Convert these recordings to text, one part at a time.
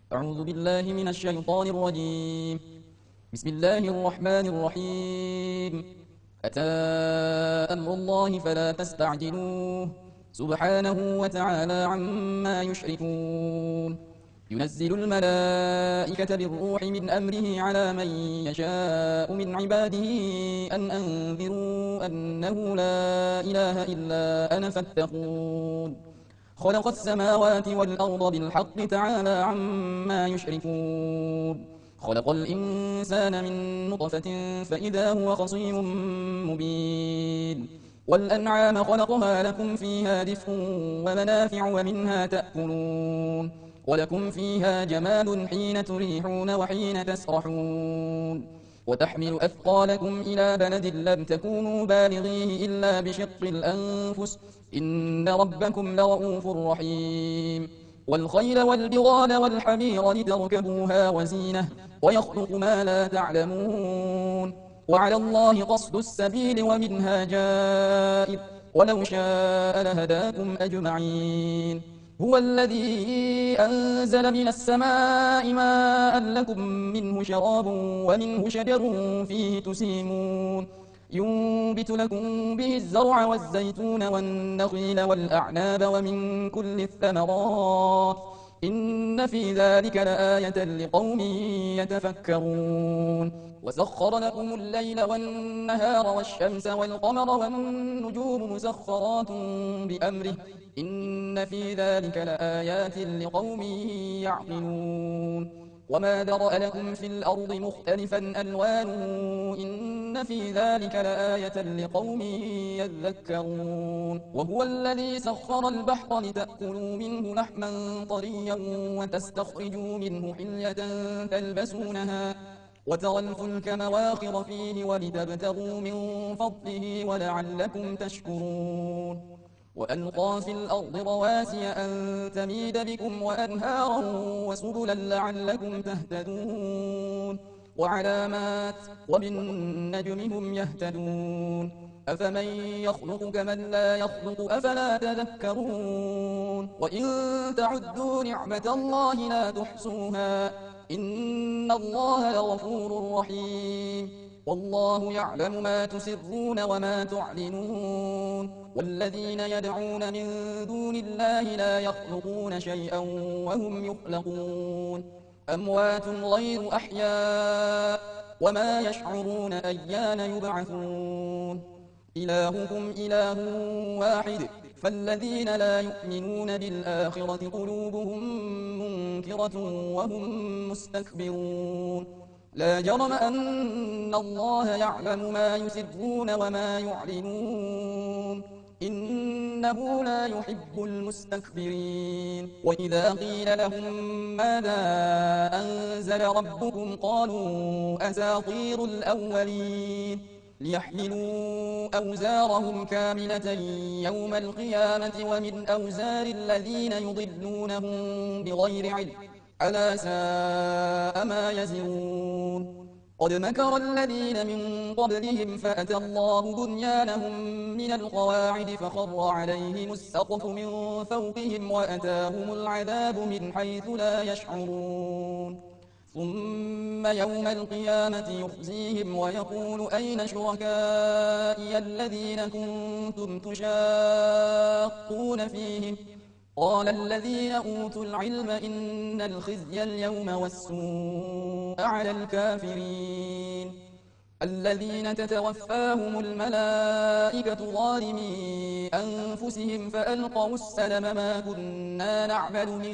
أعوذ بالله من الشيطان الرجيم. بسم الله الرحمن الرحيم. أتى أمر الله فلا تستعجلوه سبحانه وتعالى عما يشركون. ينزل الملائكة بالروح من أمره على من يشاء من عباده أن أنذروا أنه لا إله إلا أنا فاتقون. خلق السماوات والأرض بالحق تعالى عما يشركون. خلق الإنسان من نطفة فإذا هو خصيم مبين. والأنعام خلقها لكم فيها دفء ومنافع ومنها تأكلون. ولكم فيها جمال حين تريحون وحين تسرحون. وتحمل أثقالكم إلى بلد لم تكونوا بالغيه إلا بشق الأنفس إن ربكم لرؤوف رحيم. والخيل والبغال والحمير لتركبوها وزينة ويخلق ما لا تعلمون. وعلى الله قصد السبيل ومنها جائر ولو شاء لهداكم أجمعين. هو الذي أنزل من السماء ماء لكم منه شراب ومنه شجر فيه تسيمون. ينبت لكم به الزرع والزيتون والنخيل والأعناب ومن كل الثمرات إن في ذلك لآية لقوم يتفكرون. وسخر لكم الليل والنهار والشمس والقمر والنجوم مسخرات بأمره إن في ذلك لآيات لقوم يعقلون. وما ذرأ لكم في الأرض مختلفا ألوانه إن في ذلك لآية لقوم يذكرون. وهو الذي سخر البحر لتأكلوا منه لحما طريا وتستخرجوا منه حلية تلبسونها وترى الفلك مواخر فيه ولتبتغوا من فضله ولعلكم تشكرون. وألقى في الأرض رواسي أن تميد بكم وأنهارا وسبلا لعلكم تهتدون. وعلامات وبالنجم هم يهتدون. أفمن يخلق كمن لا يخلق أفلا تذكرون. وإن تعدوا نعمة الله لا تحصوها إن الله لغفور رحيم. والله يعلم ما تسرون وما تعلنون. والذين يدعون من دون الله لا يخلقون شيئا وهم يخلقون. أموات غير أحياء وما يشعرون أيان يبعثون. إلهكم إله واحد فالذين لا يؤمنون بالآخرة قلوبهم منكرة وهم مستكبرون. لا جرم أن الله يعلم ما يسرون وما يعلنون إنه لا يحب المستكبرين. وإذا قيل لهم ماذا أنزل ربكم قالوا أساطير الأولين ليحملوا أوزارهم كاملة يوم القيامة ومن أوزار الذين يضلونهم بغير علم ألا ساء ما يزرون. قد مكر الذين من قبلهم فأتى الله بنيانهم من القواعد فخر عليهم السقف من فوقهم وأتاهم العذاب من حيث لا يشعرون. ثم يوم القيامة يخزيهم ويقول أين شركائي الذين كنتم تشاقون فيهم قال الذين أوتوا العلم إن الخزي اليوم والسوء على الكافرين الذين تتوفاهم الملائكة ظالمي أنفسهم فألقوا السلم ما كنا نعمل من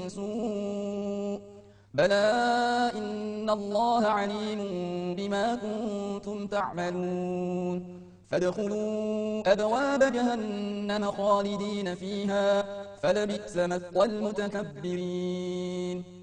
سوء بلى إن الله عليم بما كنتم تعملون. فادخلوا أبواب جهنم خالدين فيها فلبئس مثوى المتكبرين.